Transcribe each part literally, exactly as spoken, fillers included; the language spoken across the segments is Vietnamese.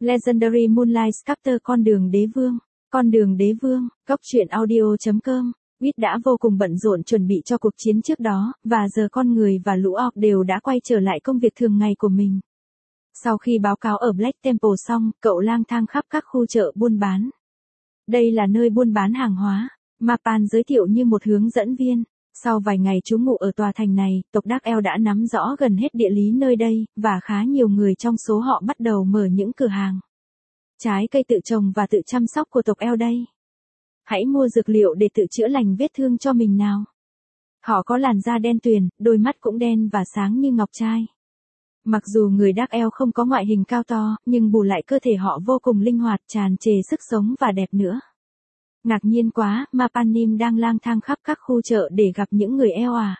Legendary Moonlight Sculptor con đường đế vương. Con đường đế vương, góc truyện audio.com. Wit đã vô cùng bận rộn chuẩn bị cho cuộc chiến trước đó, và giờ con người và lũ orc đều đã quay trở lại công việc thường ngày của mình. Sau khi báo cáo ở Black Temple xong, cậu lang thang khắp các khu chợ buôn bán. Đây là nơi buôn bán hàng hóa, Mapan giới thiệu như một hướng dẫn viên. Sau vài ngày trú ngụ ở tòa thành này, tộc Dark Elf đã nắm rõ gần hết địa lý nơi đây, và khá nhiều người trong số họ bắt đầu mở những cửa hàng trái cây tự trồng và tự chăm sóc của tộc Elf đây. Hãy mua dược liệu để tự chữa lành vết thương cho mình nào. Họ có làn da đen tuyền, đôi mắt cũng đen và sáng như ngọc trai. Mặc dù người Dark Elf không có ngoại hình cao to, nhưng bù lại cơ thể họ vô cùng linh hoạt, tràn trề sức sống và đẹp nữa. Ngạc nhiên quá, Mapanim đang lang thang khắp các khu chợ để gặp những người Elf à?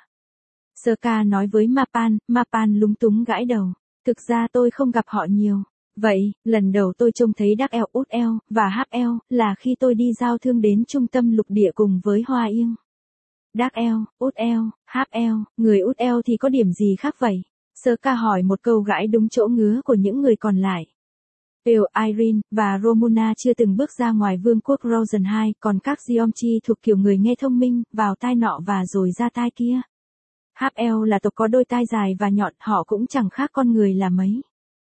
Sơ-ca nói với Mapan, Mapan lúng túng gãi đầu. Thực ra tôi không gặp họ nhiều. Vậy, lần đầu tôi trông thấy Dark Elf, Út Elf, và Half Elf, là khi tôi đi giao thương đến trung tâm lục địa cùng với Hoa Yên. Dark Elf, Út Elf, Half Elf, người Út Elf thì có điểm gì khác vậy? Sơ-ca hỏi một câu gãi đúng chỗ ngứa của những người còn lại. Pale, Irene, và Romuna chưa từng bước ra ngoài vương quốc Rosen hai, còn các Giomchi thuộc kiểu người nghe thông minh, vào tai nọ và rồi ra tai kia. Half Elf là tộc có đôi tai dài và nhọn, họ cũng chẳng khác con người là mấy.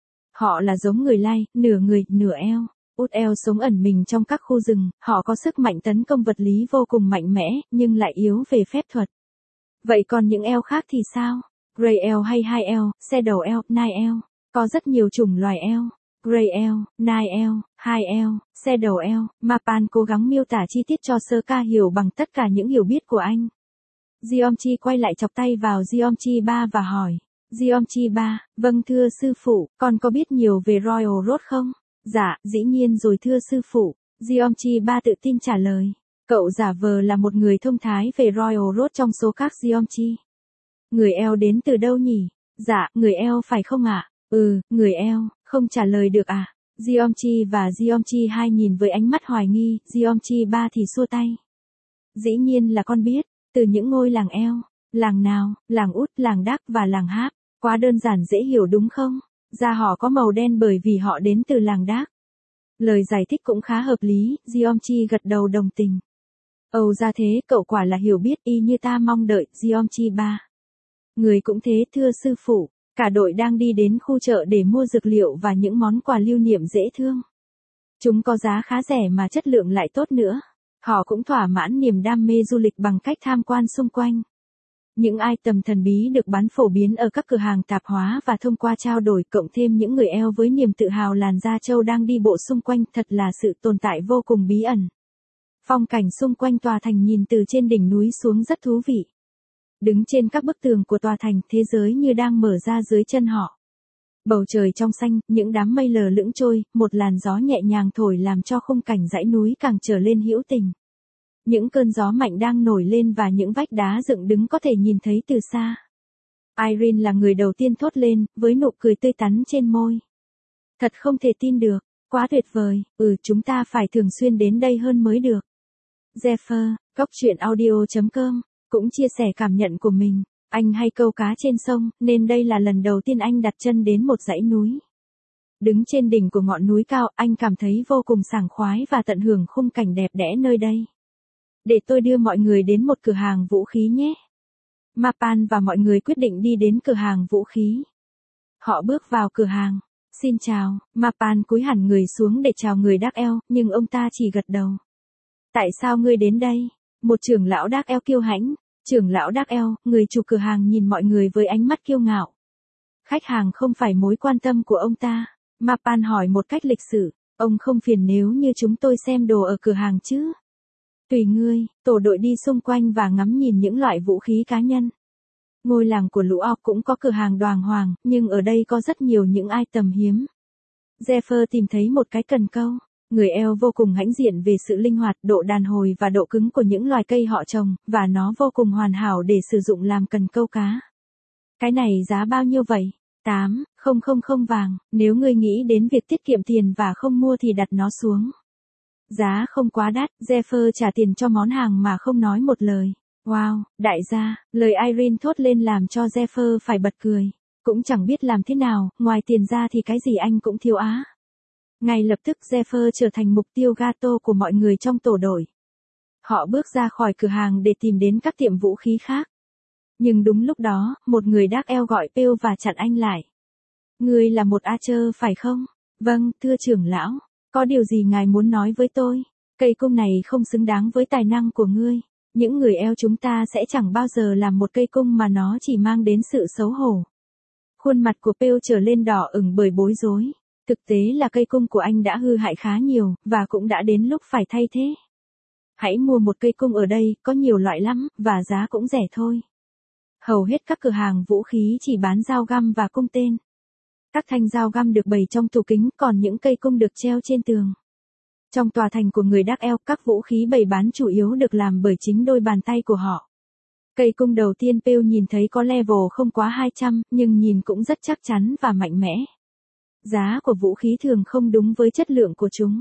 Họ là giống người Lai, nửa người, nửa Elf. Út Elf sống ẩn mình trong các khu rừng, họ có sức mạnh tấn công vật lý vô cùng mạnh mẽ, nhưng lại yếu về phép thuật. Vậy còn những Elf khác thì sao? Grey Elf hay High Elf, Shadow Elf, Night Elf? Có rất nhiều chủng loài Elf. Grey Elf, Night Elf, High Elf, Shadow Elf. Mapan cố gắng miêu tả chi tiết cho Sơ-ca hiểu bằng tất cả những hiểu biết của anh. Giomchi quay lại chọc tay vào Giomchi ba và hỏi. Giomchi ba, vâng thưa sư phụ, con có biết nhiều về Royal Road không? Dạ, dĩ nhiên rồi thưa sư phụ. Giomchi ba tự tin trả lời. Cậu giả vờ là một người thông thái về Royal Road trong số các Giomchi. Người Elf đến từ đâu nhỉ? Dạ, người Elf phải không ạ? Ừ, người Elf, không trả lời được à? Giomchi và Giomchi hai nhìn với ánh mắt hoài nghi, Giomchi ba thì xua tay. Dĩ nhiên là con biết, từ những ngôi làng Elf. Làng nào, làng Út, làng Dark và làng Half. Quá đơn giản dễ hiểu đúng không? Da họ có màu đen bởi vì họ đến từ làng Dark. Lời giải thích cũng khá hợp lý, Giomchi gật đầu đồng tình. Âu ra thế, cậu quả là hiểu biết y như ta mong đợi, Giomchi ba. Người cũng thế thưa sư phụ. Cả đội đang đi đến khu chợ để mua dược liệu và những món quà lưu niệm dễ thương. Chúng có giá khá rẻ mà chất lượng lại tốt nữa. Họ cũng thỏa mãn niềm đam mê du lịch bằng cách tham quan xung quanh. Những item thần bí được bán phổ biến ở các cửa hàng tạp hóa và thông qua trao đổi cộng thêm những người Elf với niềm tự hào làn da trâu đang đi bộ xung quanh, thật là sự tồn tại vô cùng bí ẩn. Phong cảnh xung quanh tòa thành nhìn từ trên đỉnh núi xuống rất thú vị. Đứng trên các bức tường của tòa thành, thế giới như đang mở ra dưới chân họ. Bầu trời trong xanh, những đám mây lờ lững trôi, một làn gió nhẹ nhàng thổi làm cho khung cảnh dãy núi càng trở lên hữu tình. Những cơn gió mạnh đang nổi lên và những vách đá dựng đứng có thể nhìn thấy từ xa. Irene là người đầu tiên thốt lên, với nụ cười tươi tắn trên môi. Thật không thể tin được, quá tuyệt vời, ừ chúng ta phải thường xuyên đến đây hơn mới được. Zephyr, góc truyện audio.com, cũng chia sẻ cảm nhận của mình. Anh hay câu cá trên sông, nên đây là lần đầu tiên anh đặt chân đến một dãy núi. Đứng trên đỉnh của ngọn núi cao, anh cảm thấy vô cùng sảng khoái và tận hưởng khung cảnh đẹp đẽ nơi đây. Để tôi đưa mọi người đến một cửa hàng vũ khí nhé. Mapan và mọi người quyết định đi đến cửa hàng vũ khí. Họ bước vào cửa hàng. Xin chào, Mapan cúi hẳn người xuống để chào người Dark Elf, nhưng ông ta chỉ gật đầu. Tại sao ngươi đến đây? Một trưởng lão Dark Elf kiêu hãnh. Trưởng lão Dark Elf, người chủ cửa hàng nhìn mọi người với ánh mắt kiêu ngạo. Khách hàng không phải mối quan tâm của ông ta. Mapan hỏi một cách lịch sự. Ông không phiền nếu như chúng tôi xem đồ ở cửa hàng chứ? Tùy ngươi, tổ đội đi xung quanh và ngắm nhìn những loại vũ khí cá nhân. Ngôi làng của lũ orc cũng có cửa hàng đoàng hoàng, nhưng ở đây có rất nhiều những item hiếm. Zephyr tìm thấy một cái cần câu. Người Elf vô cùng hãnh diện về sự linh hoạt, độ đàn hồi và độ cứng của những loài cây họ trồng, và nó vô cùng hoàn hảo để sử dụng làm cần câu cá. Cái này giá bao nhiêu vậy? tám nghìn vàng, nếu ngươi nghĩ đến việc tiết kiệm tiền và không mua thì đặt nó xuống. Giá không quá đắt, Zephyr trả tiền cho món hàng mà không nói một lời. Wow, đại gia, lời Irene thốt lên làm cho Zephyr phải bật cười. Cũng chẳng biết làm thế nào, ngoài tiền ra thì cái gì anh cũng thiếu á. Ngay lập tức Zephyr trở thành mục tiêu gato của mọi người trong tổ đội. Họ bước ra khỏi cửa hàng để tìm đến các tiệm vũ khí khác. Nhưng đúng lúc đó, một người Dark Elf gọi Pew và chặn anh lại. Ngươi là một Archer phải không? Vâng, thưa trưởng lão. Có điều gì ngài muốn nói với tôi? Cây cung này không xứng đáng với tài năng của ngươi. Những người Elf chúng ta sẽ chẳng bao giờ làm một cây cung mà nó chỉ mang đến sự xấu hổ. Khuôn mặt của Pew trở lên đỏ ửng bởi bối rối. Thực tế là cây cung của anh đã hư hại khá nhiều, và cũng đã đến lúc phải thay thế. Hãy mua một cây cung ở đây, có nhiều loại lắm, và giá cũng rẻ thôi. Hầu hết các cửa hàng vũ khí chỉ bán dao găm và cung tên. Các thanh dao găm được bày trong tủ kính, còn những cây cung được treo trên tường. Trong tòa thành của người Dark Elf, các vũ khí bày bán chủ yếu được làm bởi chính đôi bàn tay của họ. Cây cung đầu tiên Pew nhìn thấy có level không quá hai trăm, nhưng nhìn cũng rất chắc chắn và mạnh mẽ. Giá của vũ khí thường không đúng với chất lượng của chúng.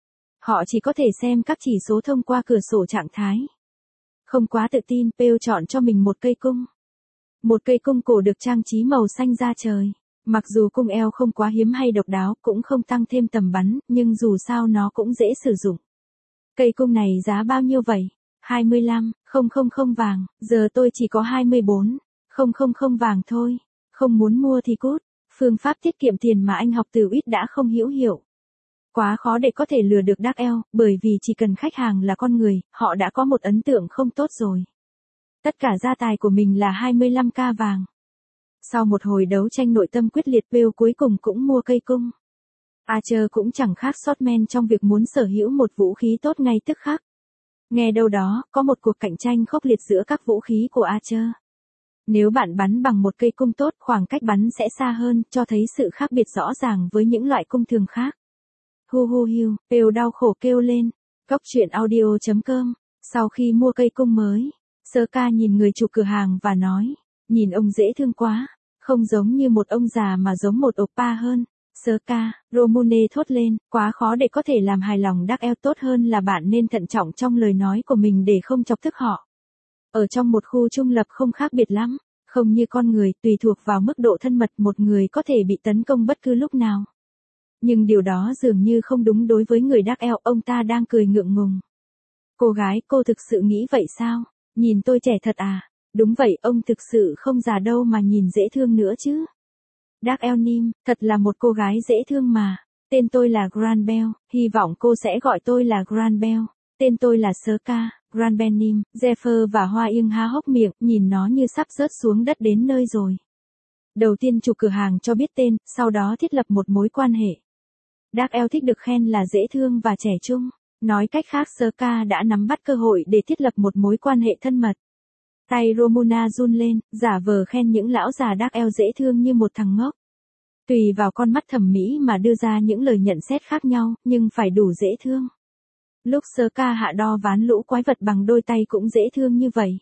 Họ chỉ có thể xem các chỉ số thông qua cửa sổ trạng thái. Không quá tự tin, Pew chọn cho mình một cây cung. Một cây cung cổ được trang trí màu xanh da trời. Mặc dù cung eo không quá hiếm hay độc đáo, cũng không tăng thêm tầm bắn, nhưng dù sao nó cũng dễ sử dụng. Cây cung này giá bao nhiêu vậy? hai mươi lăm nghìn vàng, giờ tôi chỉ có hai mươi bốn nghìn vàng thôi. Không muốn mua thì cút. Phương pháp tiết kiệm tiền mà anh học từ ít đã không hữu hiệu. Quá khó để có thể lừa được Dark Elf, bởi vì chỉ cần khách hàng là con người, họ đã có một ấn tượng không tốt rồi. Tất cả gia tài của mình là hai mươi lăm k vàng. Sau một hồi đấu tranh nội tâm quyết liệt, Pew cuối cùng cũng mua cây cung. Archer cũng chẳng khác Swordman trong việc muốn sở hữu một vũ khí tốt ngay tức khắc. Nghe đâu đó, có một cuộc cạnh tranh khốc liệt giữa các vũ khí của Archer. Nếu bạn bắn bằng một cây cung tốt, khoảng cách bắn sẽ xa hơn, cho thấy sự khác biệt rõ ràng với những loại cung thường khác. Hu hu hiu, Pew đau khổ kêu lên. Góc truyện audio chấm com. Sau khi mua cây cung mới, Sơ Ca nhìn người chủ cửa hàng và nói, nhìn ông dễ thương quá, không giống như một ông già mà giống một oppa hơn. Sơ Ca, Romune thốt lên, quá khó để có thể làm hài lòng Dark Elf, tốt hơn là bạn nên thận trọng trong lời nói của mình để không chọc tức họ. Ở trong một khu trung lập không khác biệt lắm, không như con người, tùy thuộc vào mức độ thân mật một người có thể bị tấn công bất cứ lúc nào. Nhưng điều đó dường như không đúng đối với người Dark Elf, ông ta đang cười ngượng ngùng. Cô gái, cô thực sự nghĩ vậy sao? Nhìn tôi trẻ thật à? Đúng vậy, ông thực sự không già đâu mà nhìn dễ thương nữa chứ. Dark Elf Nim, thật là một cô gái dễ thương mà. Tên tôi là Granbell, hy vọng cô sẽ gọi tôi là Granbell. Tên tôi là Sơ Ca, Granbell Nim. Zephyr và Hoa Ưng há hốc miệng, nhìn nó như sắp rớt xuống đất đến nơi rồi. Đầu tiên chủ cửa hàng cho biết tên, sau đó thiết lập một mối quan hệ. Dark Elf thích được khen là dễ thương và trẻ trung. Nói cách khác, Sơ Ca đã nắm bắt cơ hội để thiết lập một mối quan hệ thân mật. Tay Romuna run lên, giả vờ khen những lão già Dark Elf dễ thương như một thằng ngốc. Tùy vào con mắt thẩm mỹ mà đưa ra những lời nhận xét khác nhau, nhưng phải đủ dễ thương. Lúc Sơ Ca hạ đo ván lũ quái vật bằng đôi tay cũng dễ thương như vậy.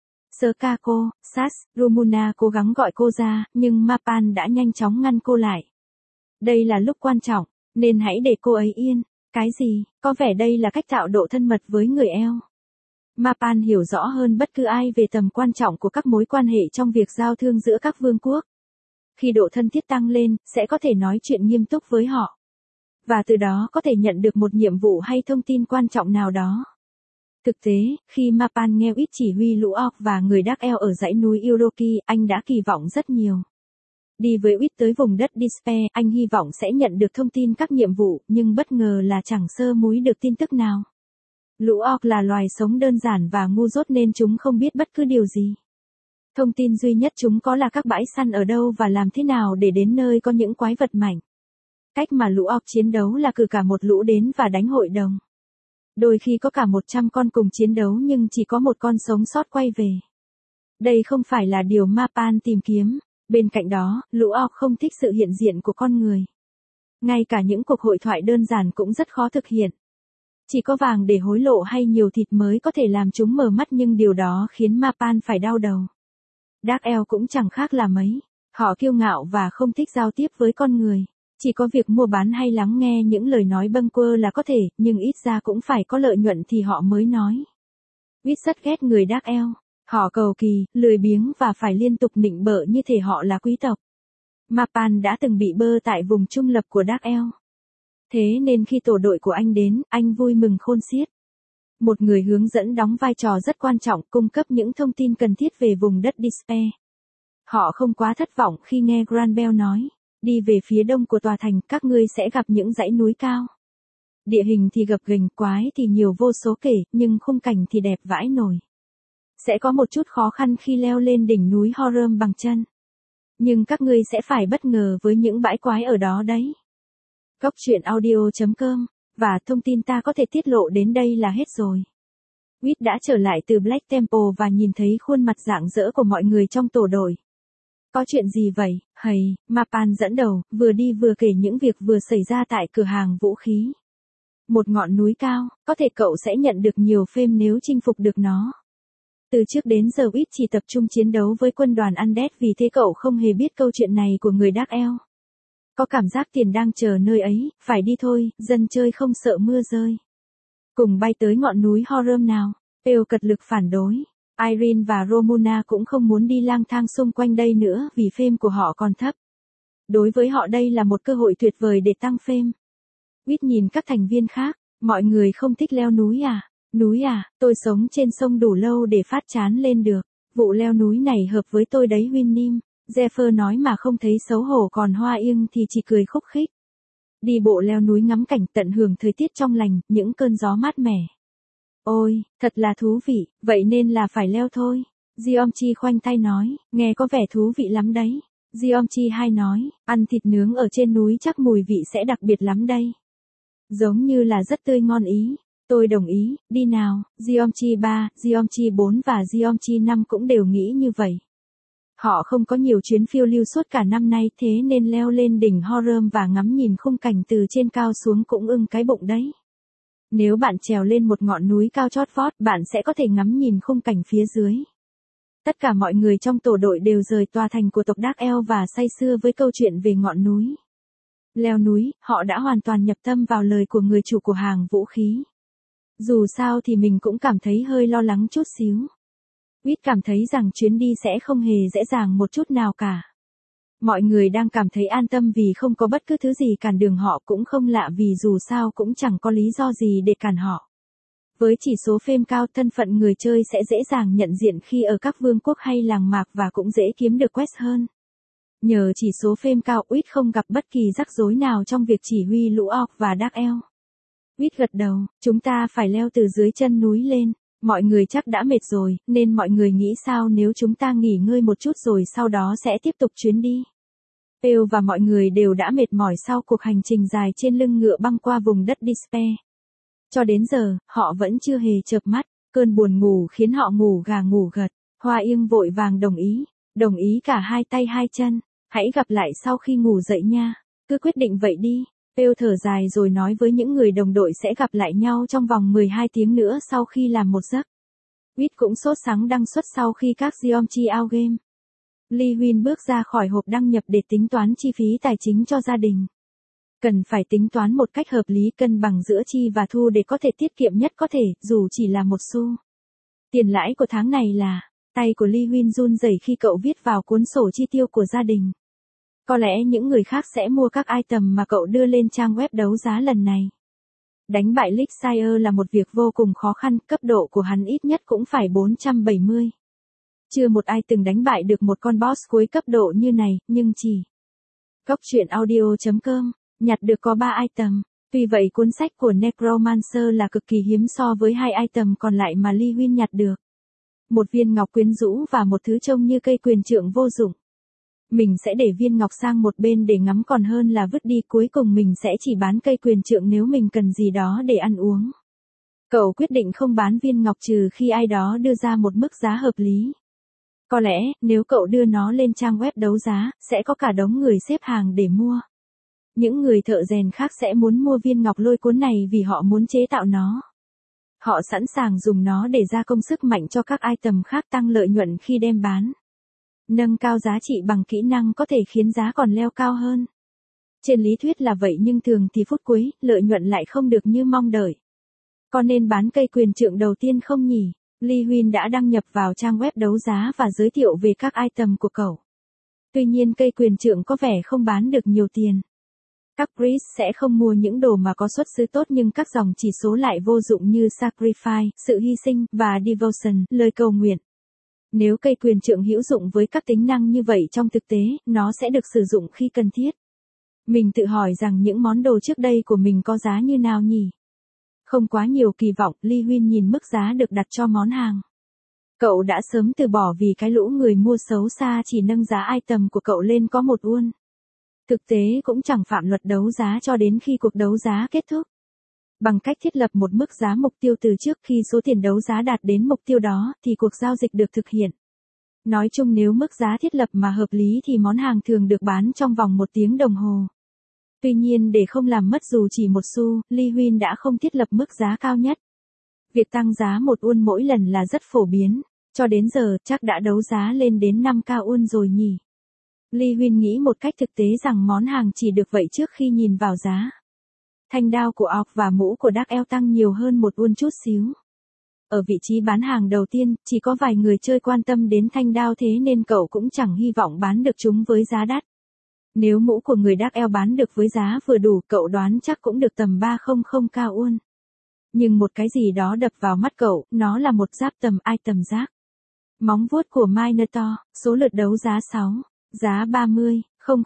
Sơ Ca cô, Sas, Romuna cố gắng gọi cô ra, nhưng Mapan đã nhanh chóng ngăn cô lại. Đây là lúc quan trọng, nên hãy để cô ấy yên. Cái gì? Có vẻ đây là cách tạo độ thân mật với người Elf. Mapan hiểu rõ hơn bất cứ ai về tầm quan trọng của các mối quan hệ trong việc giao thương giữa các vương quốc. Khi độ thân thiết tăng lên, sẽ có thể nói chuyện nghiêm túc với họ. Và từ đó có thể nhận được một nhiệm vụ hay thông tin quan trọng nào đó. Thực tế, khi Mapan nghe ít chỉ huy lũ orc và người Dark Elf ở dãy núi Uroki, anh đã kỳ vọng rất nhiều. Đi với ít tới vùng đất Despair, anh hy vọng sẽ nhận được thông tin các nhiệm vụ, nhưng bất ngờ là chẳng sơ múi được tin tức nào. Lũ orc là loài sống đơn giản và ngu dốt nên chúng không biết bất cứ điều gì. Thông tin duy nhất chúng có là các bãi săn ở đâu và làm thế nào để đến nơi có những quái vật mạnh. Cách mà lũ orc chiến đấu là cử cả một lũ đến và đánh hội đồng. Đôi khi có cả một trăm con cùng chiến đấu nhưng chỉ có một con sống sót quay về. Đây không phải là điều Mapan tìm kiếm. Bên cạnh đó, lũ orc không thích sự hiện diện của con người. Ngay cả những cuộc hội thoại đơn giản cũng rất khó thực hiện. Chỉ có vàng để hối lộ hay nhiều thịt mới có thể làm chúng mở mắt, nhưng điều đó khiến Mapan phải đau đầu. Dark Elf cũng chẳng khác là mấy. Họ kiêu ngạo và không thích giao tiếp với con người. Chỉ có việc mua bán hay lắng nghe những lời nói bâng quơ là có thể, nhưng ít ra cũng phải có lợi nhuận thì họ mới nói. Ít rất ghét người Dark Elf. Họ cầu kỳ, lười biếng và phải liên tục nịnh bợ như thể họ là quý tộc. Mapan đã từng bị bơ tại vùng trung lập của Dark Elf. Thế nên khi tổ đội của anh đến, anh vui mừng khôn xiết. Một người hướng dẫn đóng vai trò rất quan trọng, cung cấp những thông tin cần thiết về vùng đất Despair. Họ không quá thất vọng khi nghe Grant Bell nói, đi về phía đông của tòa thành, các ngươi sẽ gặp những dãy núi cao. Địa hình thì gập ghềnh, quái thì nhiều vô số kể, nhưng khung cảnh thì đẹp vãi nổi. Sẽ có một chút khó khăn khi leo lên đỉnh núi Horror bằng chân. Nhưng các ngươi sẽ phải bất ngờ với những bãi quái ở đó đấy. Góc truyện audio chấm com, và thông tin ta có thể tiết lộ đến đây là hết rồi. Whit đã trở lại từ Black Temple và nhìn thấy khuôn mặt rạng rỡ của mọi người trong tổ đội. Có chuyện gì vậy, hầy, Mapan dẫn đầu, vừa đi vừa kể những việc vừa xảy ra tại cửa hàng vũ khí. Một ngọn núi cao, có thể cậu sẽ nhận được nhiều fame nếu chinh phục được nó. Từ trước đến giờ Whit chỉ tập trung chiến đấu với quân đoàn Undead, vì thế cậu không hề biết câu chuyện này của người Dark Elf. Có cảm giác tiền đang chờ nơi ấy, phải đi thôi, dân chơi không sợ mưa rơi. Cùng bay tới ngọn núi Horror nào, Pale cật lực phản đối. Irene và Romuna cũng không muốn đi lang thang xung quanh đây nữa vì fame của họ còn thấp. Đối với họ đây là một cơ hội tuyệt vời để tăng fame. Whit nhìn các thành viên khác, mọi người không thích leo núi à? Núi à, tôi sống trên sông đủ lâu để phát chán lên được. Vụ leo núi này hợp với tôi đấy Winnim. Zephyr nói mà không thấy xấu hổ, còn Hoa Yên thì chỉ cười khúc khích. Đi bộ leo núi ngắm cảnh, tận hưởng thời tiết trong lành, những cơn gió mát mẻ. Ôi, thật là thú vị, vậy nên là phải leo thôi. Giomchi khoanh tay nói, nghe có vẻ thú vị lắm đấy. Giomchi hai nói, ăn thịt nướng ở trên núi chắc mùi vị sẽ đặc biệt lắm đây. Giống như là rất tươi ngon ý. Tôi đồng ý, đi nào. Giomchi ba, Giomchi bốn và Giomchi năm cũng đều nghĩ như vậy. Họ không có nhiều chuyến phiêu lưu suốt cả năm nay, thế nên leo lên đỉnh Horror và ngắm nhìn khung cảnh từ trên cao xuống cũng ưng cái bụng đấy. Nếu bạn trèo lên một ngọn núi cao chót vót, bạn sẽ có thể ngắm nhìn khung cảnh phía dưới. Tất cả mọi người trong tổ đội đều rời tòa thành của tộc Dark Elf và say sưa với câu chuyện về ngọn núi. Leo núi, họ đã hoàn toàn nhập tâm vào lời của người chủ của hàng vũ khí. Dù sao thì mình cũng cảm thấy hơi lo lắng chút xíu. Whit cảm thấy rằng chuyến đi sẽ không hề dễ dàng một chút nào cả. Mọi người đang cảm thấy an tâm vì không có bất cứ thứ gì cản đường họ, cũng không lạ vì dù sao cũng chẳng có lý do gì để cản họ. Với chỉ số fame cao, thân phận người chơi sẽ dễ dàng nhận diện khi ở các vương quốc hay làng mạc và cũng dễ kiếm được quest hơn. Nhờ chỉ số fame cao, Whit không gặp bất kỳ rắc rối nào trong việc chỉ huy lũ orc và Dark Elf. Whit gật đầu, chúng ta phải leo từ dưới chân núi lên. Mọi người chắc đã mệt rồi, nên mọi người nghĩ sao nếu chúng ta nghỉ ngơi một chút rồi sau đó sẽ tiếp tục chuyến đi. Pale và mọi người đều đã mệt mỏi sau cuộc hành trình dài trên lưng ngựa băng qua vùng đất Despair. Cho đến giờ, họ vẫn chưa hề chợp mắt, cơn buồn ngủ khiến họ ngủ gà ngủ gật. Hoa Yên vội vàng đồng ý, đồng ý cả hai tay hai chân, hãy gặp lại sau khi ngủ dậy nha, cứ quyết định vậy đi. Pale thở dài rồi nói với những người đồng đội sẽ gặp lại nhau trong vòng mười hai tiếng nữa sau khi làm một giấc. Whit cũng sốt sắng đăng xuất sau khi các Giomchi out game. Lee Huynh bước ra khỏi hộp đăng nhập để tính toán chi phí tài chính cho gia đình. Cần phải tính toán một cách hợp lý, cân bằng giữa chi và thu để có thể tiết kiệm nhất có thể, dù chỉ là một xu. Tiền lãi của tháng này là, tay của Lee Huynh run rẩy khi cậu viết vào cuốn sổ chi tiêu của gia đình. Có lẽ những người khác sẽ mua các item mà cậu đưa lên trang web đấu giá lần này. Đánh bại Lixire là một việc vô cùng khó khăn, cấp độ của hắn ít nhất cũng phải bốn trăm bảy mươi. Chưa một ai từng đánh bại được một con boss cuối cấp độ như này, nhưng chỉ Góc truyện audio chấm com nhặt được có ba item. Tuy vậy cuốn sách của Necromancer là cực kỳ hiếm so với hai item còn lại mà Lee Huynh nhặt được. Một viên ngọc quyến rũ và một thứ trông như cây quyền trượng vô dụng. Mình sẽ để viên ngọc sang một bên để ngắm còn hơn là vứt đi, cuối cùng mình sẽ chỉ bán cây quyền trượng nếu mình cần gì đó để ăn uống. Cậu quyết định không bán viên ngọc trừ khi ai đó đưa ra một mức giá hợp lý. Có lẽ, nếu cậu đưa nó lên trang web đấu giá, sẽ có cả đống người xếp hàng để mua. Những người thợ rèn khác sẽ muốn mua viên ngọc lôi cuốn này vì họ muốn chế tạo nó. Họ sẵn sàng dùng nó để gia công sức mạnh cho các item khác, tăng lợi nhuận khi đem bán. Nâng cao giá trị bằng kỹ năng có thể khiến giá còn leo cao hơn. Trên lý thuyết là vậy nhưng thường thì phút cuối, lợi nhuận lại không được như mong đợi. Có nên bán cây quyền trượng đầu tiên không nhỉ? Lee Huynh đã đăng nhập vào trang web đấu giá và giới thiệu về các item của cậu. Tuy nhiên cây quyền trượng có vẻ không bán được nhiều tiền. Các Brits sẽ không mua những đồ mà có xuất xứ tốt nhưng các dòng chỉ số lại vô dụng như Sacrifice, sự hy sinh, và Devotion, lời cầu nguyện. Nếu cây quyền trượng hữu dụng với các tính năng như vậy trong thực tế, nó sẽ được sử dụng khi cần thiết. Mình tự hỏi rằng những món đồ trước đây của mình có giá như nào nhỉ? Không quá nhiều kỳ vọng, Lee Huynh nhìn mức giá được đặt cho món hàng. Cậu đã sớm từ bỏ vì cái lũ người mua xấu xa chỉ nâng giá item của cậu lên có một won. Thực tế cũng chẳng phạm luật đấu giá cho đến khi cuộc đấu giá kết thúc. Bằng cách thiết lập một mức giá mục tiêu từ trước khi số tiền đấu giá đạt đến mục tiêu đó thì cuộc giao dịch được thực hiện. Nói chung nếu mức giá thiết lập mà hợp lý thì món hàng thường được bán trong vòng một tiếng đồng hồ. Tuy nhiên để không làm mất dù chỉ một xu, Lee Huynh đã không thiết lập mức giá cao nhất. Việc tăng giá một won mỗi lần là rất phổ biến, cho đến giờ chắc đã đấu giá lên đến năm k won rồi nhỉ. Lee Huynh nghĩ một cách thực tế rằng món hàng chỉ được vậy trước khi nhìn vào giá. Thanh đao của Orc và mũ của Dark Elf tăng nhiều hơn một won chút xíu. Ở vị trí bán hàng đầu tiên, chỉ có vài người chơi quan tâm đến thanh đao thế nên cậu cũng chẳng hy vọng bán được chúng với giá đắt. Nếu mũ của người Dark Elf bán được với giá vừa đủ, cậu đoán chắc cũng được tầm ba trăm k won. Nhưng một cái gì đó đập vào mắt cậu, nó là một giáp tầm item rác. Móng vuốt của Minotaur, số lượt đấu giá sáu, giá ba mươi nghìn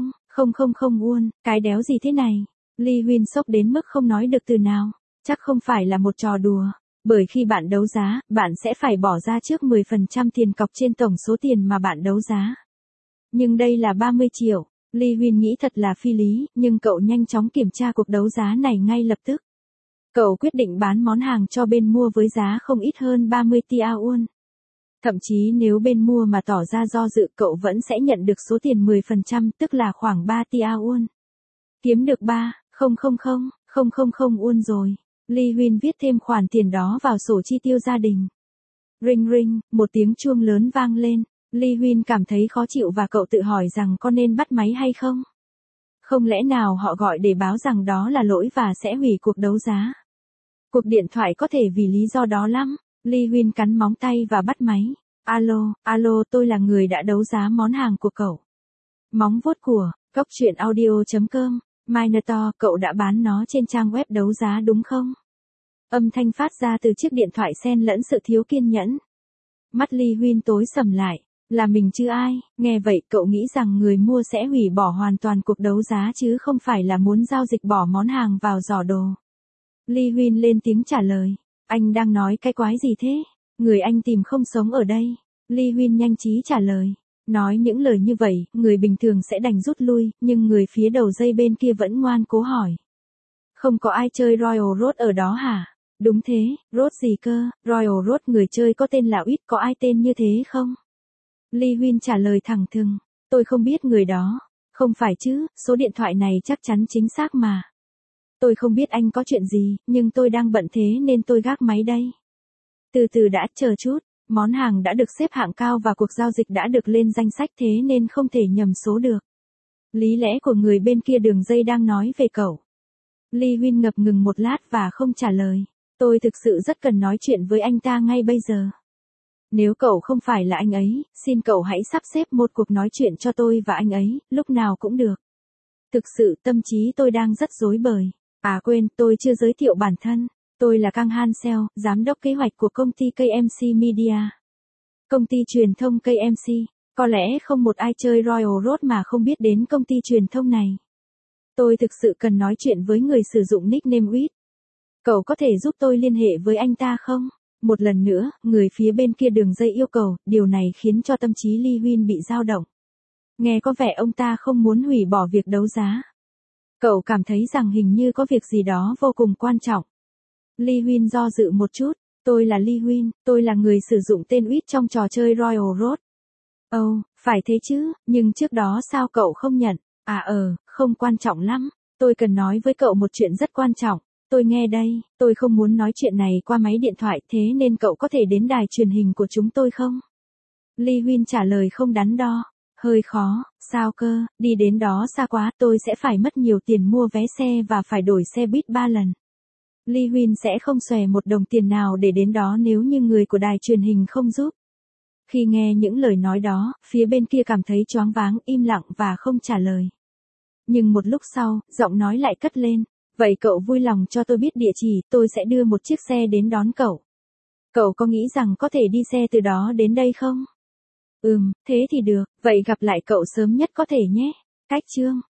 won, cái đéo gì thế này? Lee Huynh sốc đến mức không nói được từ nào, chắc không phải là một trò đùa, bởi khi bạn đấu giá, bạn sẽ phải bỏ ra trước mười phần trăm tiền cọc trên tổng số tiền mà bạn đấu giá. Nhưng đây là ba mươi triệu, Lee Huynh nghĩ thật là phi lý, nhưng cậu nhanh chóng kiểm tra cuộc đấu giá này ngay lập tức. Cậu quyết định bán món hàng cho bên mua với giá không ít hơn ba mươi tia won. Thậm chí nếu bên mua mà tỏ ra do dự cậu vẫn sẽ nhận được số tiền mười phần trăm tức là khoảng ba tia won. Kiếm được ba nghìn won rồi. Lee Huynh viết thêm khoản tiền đó vào sổ chi tiêu gia đình. Ring ring, một tiếng chuông lớn vang lên. Lee Huynh cảm thấy khó chịu và cậu tự hỏi rằng có nên bắt máy hay không? Không lẽ nào họ gọi để báo rằng đó là lỗi và sẽ hủy cuộc đấu giá? Cuộc điện thoại có thể vì lý do đó lắm. Lee Huynh cắn móng tay và bắt máy. Alo, alo, tôi là người đã đấu giá món hàng của cậu. Móng vuốt của, góc truyện audio chấm com, Minotaur, cậu đã bán nó trên trang web đấu giá đúng không? Âm thanh phát ra từ chiếc điện thoại xen lẫn sự thiếu kiên nhẫn. Mắt Lee Huynh tối sầm lại, là mình chứ ai? Nghe vậy cậu nghĩ rằng người mua sẽ hủy bỏ hoàn toàn cuộc đấu giá chứ không phải là muốn giao dịch bỏ món hàng vào giỏ đồ. Lee Huynh lên tiếng trả lời. Anh đang nói cái quái gì thế? Người anh tìm không sống ở đây. Lee Huynh nhanh trí trả lời. Nói những lời như vậy, người bình thường sẽ đành rút lui, nhưng người phía đầu dây bên kia vẫn ngoan cố hỏi. Không có ai chơi Royal Road ở đó hả? Đúng thế, Road gì cơ? Royal Road, người chơi có tên là Uýt, có ai tên như thế không? Lee Huynh trả lời thẳng thừng. Tôi không biết người đó. Không phải chứ, số điện thoại này chắc chắn chính xác mà. Tôi không biết anh có chuyện gì, nhưng tôi đang bận thế nên tôi gác máy đây. Từ từ đã, chờ chút, món hàng đã được xếp hạng cao và cuộc giao dịch đã được lên danh sách thế nên không thể nhầm số được. Lý lẽ của người bên kia đường dây đang nói về cậu. Lee Huynh ngập ngừng một lát và không trả lời. Tôi thực sự rất cần nói chuyện với anh ta ngay bây giờ. Nếu cậu không phải là anh ấy, xin cậu hãy sắp xếp một cuộc nói chuyện cho tôi và anh ấy, lúc nào cũng được. Thực sự tâm trí tôi đang rất rối bời. À quên, tôi chưa giới thiệu bản thân. Tôi là Kang Hansel, giám đốc kế hoạch của công ty ca em xê Media. Công ty truyền thông ca em xê. Có lẽ không một ai chơi Royal Road mà không biết đến công ty truyền thông này. Tôi thực sự cần nói chuyện với người sử dụng nickname Uýt. Cậu có thể giúp tôi liên hệ với anh ta không? Một lần nữa, người phía bên kia đường dây yêu cầu, điều này khiến cho tâm trí Lee Huynh bị dao động. Nghe có vẻ ông ta không muốn hủy bỏ việc đấu giá. Cậu cảm thấy rằng hình như có việc gì đó vô cùng quan trọng. Lee Huynh do dự một chút. Tôi là Lee Huynh, tôi là người sử dụng tên Uýt trong trò chơi Royal Road. Ồ, oh, phải thế chứ, nhưng trước đó sao cậu không nhận? À ờ, không quan trọng lắm. Tôi cần nói với cậu một chuyện rất quan trọng. Tôi nghe đây, tôi không muốn nói chuyện này qua máy điện thoại thế nên cậu có thể đến đài truyền hình của chúng tôi không? Lee Huynh trả lời không đắn đo. Hơi khó, sao cơ, đi đến đó xa quá, tôi sẽ phải mất nhiều tiền mua vé xe và phải đổi xe buýt ba lần. Lee Huynh sẽ không xòe một đồng tiền nào để đến đó nếu như người của đài truyền hình không giúp. Khi nghe những lời nói đó, phía bên kia cảm thấy choáng váng, im lặng và không trả lời. Nhưng một lúc sau, giọng nói lại cất lên. Vậy cậu vui lòng cho tôi biết địa chỉ, tôi sẽ đưa một chiếc xe đến đón cậu. Cậu có nghĩ rằng có thể đi xe từ đó đến đây không? Ừm, thế thì được, vậy gặp lại cậu sớm nhất có thể nhé. Cách chương